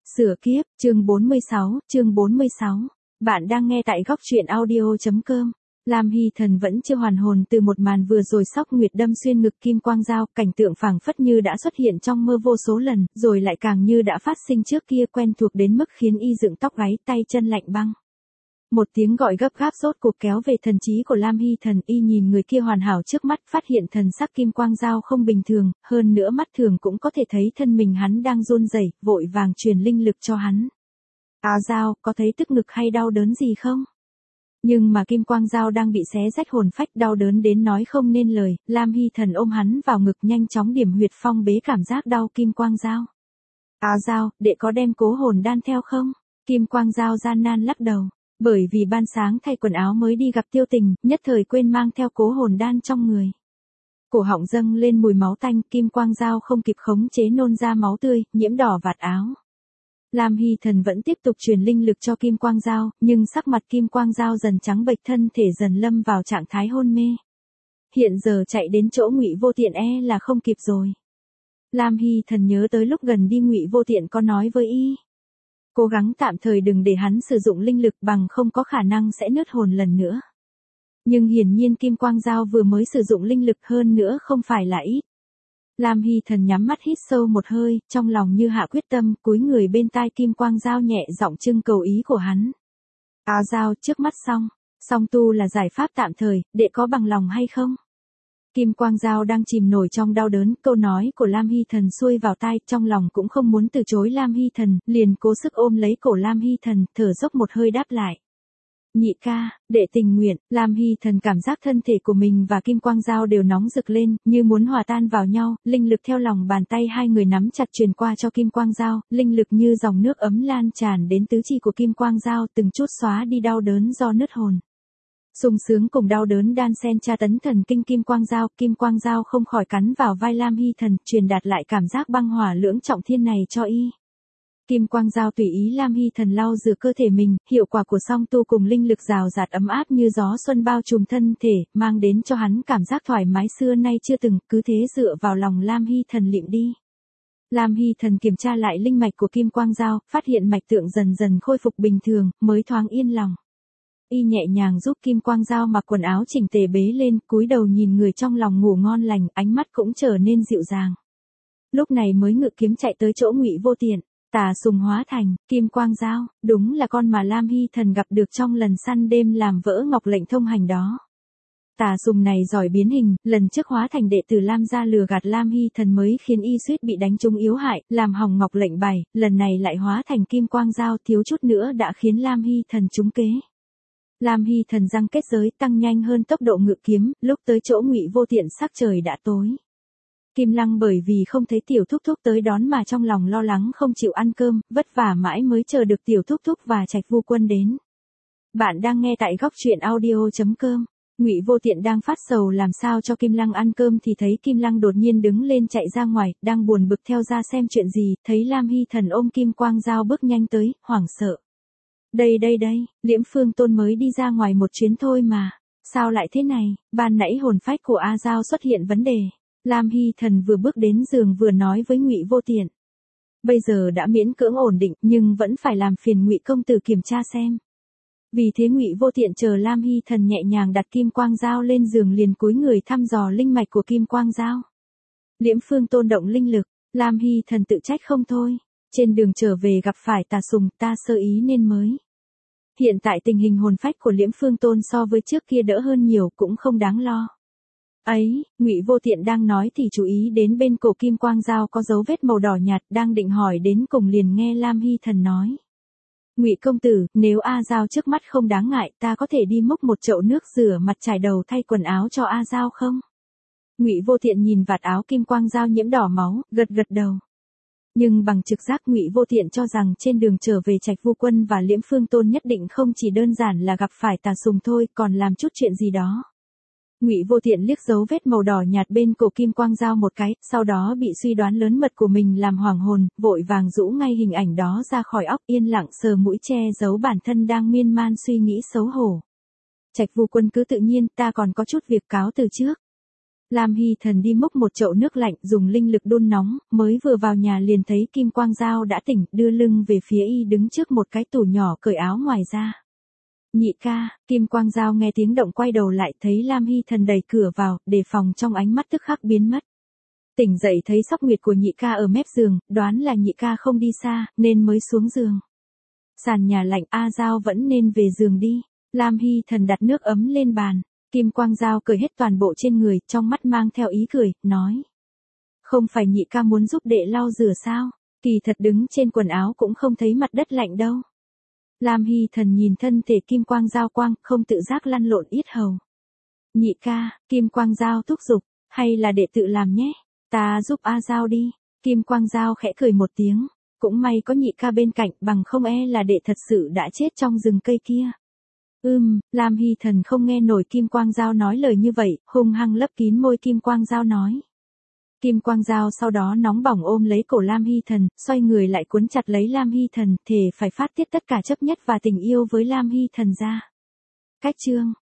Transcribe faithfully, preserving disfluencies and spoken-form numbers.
Sửa kiếp, chương bốn mươi sáu, chương bốn mươi sáu. Bạn đang nghe tại góc truyện audio.com. Lam Hy Thần vẫn chưa hoàn hồn từ một màn vừa rồi sóc nguyệt đâm xuyên ngực kim quang dao, cảnh tượng phảng phất như đã xuất hiện trong mơ vô số lần, rồi lại càng như đã phát sinh trước kia, quen thuộc đến mức khiến y dựng tóc gáy, tay chân lạnh băng. Một tiếng gọi gấp gáp rốt cuộc kéo về thần trí của Lam Hy Thần, y nhìn người kia hoàn hảo trước mắt, phát hiện thần sắc kim quang dao không bình thường, hơn nữa mắt thường cũng có thể thấy thân mình hắn đang run rẩy, vội vàng truyền linh lực cho hắn. À dao, có thấy tức ngực hay đau đớn gì không? Nhưng mà kim quang dao đang bị xé rách hồn phách, đau đớn đến nói không nên lời. Lam Hy Thần ôm hắn vào ngực, nhanh chóng điểm huyệt phong bế cảm giác đau kim quang dao. À dao, đệ có đem cố hồn đan theo không? Kim quang dao gian nan lắc đầu. Bởi vì ban sáng thay quần áo mới đi gặp Tiêu Tình, nhất thời quên mang theo cố hồn đan trong người. Cổ họng dâng lên mùi máu tanh, kim quang dao không kịp khống chế nôn ra máu tươi, nhiễm đỏ vạt áo. Lam Hy Thần vẫn tiếp tục truyền linh lực cho kim quang dao, nhưng sắc mặt kim quang dao dần trắng bệch, thân thể dần lâm vào trạng thái hôn mê. Hiện giờ chạy đến chỗ Ngụy Vô Tiện e là không kịp rồi. Lam Hy Thần nhớ tới lúc gần đi Ngụy Vô Tiện có nói với y. Cố gắng tạm thời đừng để hắn sử dụng linh lực, bằng không có khả năng sẽ nứt hồn lần nữa. Nhưng hiển nhiên kim quang dao vừa mới sử dụng linh lực, hơn nữa không phải là ít. Lam Hy Thần nhắm mắt hít sâu một hơi, trong lòng như hạ quyết tâm, cúi người bên tai kim quang dao nhẹ giọng trưng cầu ý của hắn. À dao, trước mắt xong, song tu là giải pháp tạm thời, đệ có bằng lòng hay không? Kim quang dao đang chìm nổi trong đau đớn, câu nói của Lam Hy Thần xuôi vào tai, trong lòng cũng không muốn từ chối Lam Hy Thần, liền cố sức ôm lấy cổ Lam Hy Thần, thở dốc một hơi đáp lại. Nhị ca, đệ tình nguyện. Lam Hy Thần cảm giác thân thể của mình và kim quang dao đều nóng rực lên, như muốn hòa tan vào nhau, linh lực theo lòng bàn tay hai người nắm chặt truyền qua cho kim quang dao, linh lực như dòng nước ấm lan tràn đến tứ chi của kim quang dao, từng chút xóa đi đau đớn do nứt hồn. Sung sướng cùng đau đớn đan xen tra tấn thần kinh kim quang dao, kim quang dao không khỏi cắn vào vai Lam Hy Thần, truyền đạt lại cảm giác băng hỏa lưỡng trọng thiên này cho y. Kim quang dao tùy ý Lam Hy Thần lau rửa cơ thể mình, hiệu quả của song tu cùng linh lực rào rạt ấm áp như gió xuân bao trùm thân thể, mang đến cho hắn cảm giác thoải mái xưa nay chưa từng, cứ thế dựa vào lòng Lam Hy Thần lịm đi. Lam Hy Thần kiểm tra lại linh mạch của kim quang dao, phát hiện mạch tượng dần dần khôi phục bình thường, mới thoáng yên lòng. Y nhẹ nhàng giúp kim quang dao mặc quần áo chỉnh tề bế lên, cúi đầu nhìn người trong lòng ngủ ngon lành, ánh mắt cũng trở nên dịu dàng. Lúc này mới ngự kiếm chạy tới chỗ Ngụy Vô Tiện. Tà sùng hóa thành, kim quang dao, đúng là con mà Lam Hy Thần gặp được trong lần săn đêm làm vỡ ngọc lệnh thông hành đó. Tà sùng này giỏi biến hình, lần trước hóa thành đệ tử Lam gia lừa gạt Lam Hy Thần mới khiến y suýt bị đánh trúng yếu hại, làm hỏng ngọc lệnh bài, lần này lại hóa thành kim quang dao, thiếu chút nữa đã khiến Lam Hy Thần trúng kế. Lam Hy Thần răng kết giới, tăng nhanh hơn tốc độ ngự kiếm, lúc tới chỗ Ngụy Vô Tiện sắc trời đã tối. Kim Lăng bởi vì không thấy tiểu thúc thúc tới đón mà trong lòng lo lắng không chịu ăn cơm, vất vả mãi mới chờ được tiểu thúc thúc và Trạch Vu Quân đến. Bạn đang nghe tại góc truyện audio.com. Ngụy Vô Tiện đang phát sầu làm sao cho Kim Lăng ăn cơm thì thấy Kim Lăng đột nhiên đứng lên chạy ra ngoài, đang buồn bực theo ra xem chuyện gì, thấy Lam Hy Thần ôm kim quang dao bước nhanh tới, hoảng sợ. Đây đây đây, Liễm Phương Tôn mới đi ra ngoài một chuyến thôi mà, sao lại thế này, ban nãy hồn phách của A Dao xuất hiện vấn đề. Lam Hy Thần vừa bước đến giường vừa nói với Ngụy Vô Tiện. Bây giờ đã miễn cưỡng ổn định, nhưng vẫn phải làm phiền Ngụy công tử kiểm tra xem. Vì thế Ngụy Vô Tiện chờ Lam Hy Thần nhẹ nhàng đặt kim quang dao lên giường, liền cúi người thăm dò linh mạch của kim quang dao. Liễm Phương Tôn động linh lực, Lam Hy Thần tự trách không thôi. Trên đường trở về gặp phải tà sùng, ta sơ ý nên mới. Hiện tại tình hình hồn phách của Liễm Phương Tôn so với trước kia đỡ hơn nhiều, cũng không đáng lo. Ấy, Ngụy Vô Tiện đang nói thì chú ý đến bên cổ kim quang dao có dấu vết màu đỏ nhạt, đang định hỏi đến cùng liền nghe Lam Hy Thần nói. Ngụy công tử, nếu A Dao trước mắt không đáng ngại, ta có thể đi múc một chậu nước rửa mặt trải đầu thay quần áo cho A Dao không? Ngụy Vô Tiện nhìn vạt áo kim quang dao nhiễm đỏ máu, gật gật đầu. Nhưng bằng trực giác Ngụy Vô Tiện cho rằng trên đường trở về Trạch Vu Quân và Liễm Phương Tôn nhất định không chỉ đơn giản là gặp phải tà sùng thôi, còn làm chút chuyện gì đó. Ngụy Vô Tiện liếc dấu vết màu đỏ nhạt bên cổ kim quang dao một cái, sau đó bị suy đoán lớn mật của mình làm hoảng hồn, vội vàng rũ ngay hình ảnh đó ra khỏi óc, yên lặng sờ mũi che giấu bản thân đang miên man suy nghĩ xấu hổ. Trạch Vu Quân cứ tự nhiên, ta còn có chút việc cáo từ trước. Lam Hy Thần đi múc một chậu nước lạnh dùng linh lực đun nóng, mới vừa vào nhà liền thấy Kim Quang Dao đã tỉnh, đưa lưng về phía y đứng trước một cái tủ nhỏ cởi áo ngoài ra. Nhị ca, Kim Quang Dao nghe tiếng động quay đầu lại thấy Lam Hy Thần đẩy cửa vào, đề phòng trong ánh mắt tức khắc biến mất. Tỉnh dậy thấy Sóc Nguyệt của nhị ca ở mép giường, đoán là nhị ca không đi xa, nên mới xuống giường. Sàn nhà lạnh, A Dao vẫn nên về giường đi. Lam Hy Thần đặt nước ấm lên bàn. Kim Quang Dao cởi hết toàn bộ trên người, trong mắt mang theo ý cười, nói. Không phải nhị ca muốn giúp đệ lau rửa sao? Kỳ thật đứng trên quần áo cũng không thấy mặt đất lạnh đâu. Lam Hy Thần nhìn thân thể Kim Quang Dao quang, không tự giác lăn lộn yết hầu. Nhị ca, Kim Quang Dao thúc giục, hay là đệ tự làm nhé? Ta giúp A Dao đi. Kim Quang Dao khẽ cười một tiếng. Cũng may có nhị ca bên cạnh, bằng không e là đệ thật sự đã chết trong rừng cây kia. Ừm, Lam Hy Thần không nghe nổi Kim Quang Dao nói lời như vậy, hung hăng lấp kín môi Kim Quang Dao nói. Kim Quang Dao sau đó nóng bỏng ôm lấy cổ Lam Hy Thần, xoay người lại cuốn chặt lấy Lam Hy Thần, thề phải phát tiết tất cả chấp nhất và tình yêu với Lam Hy Thần ra. Cách chương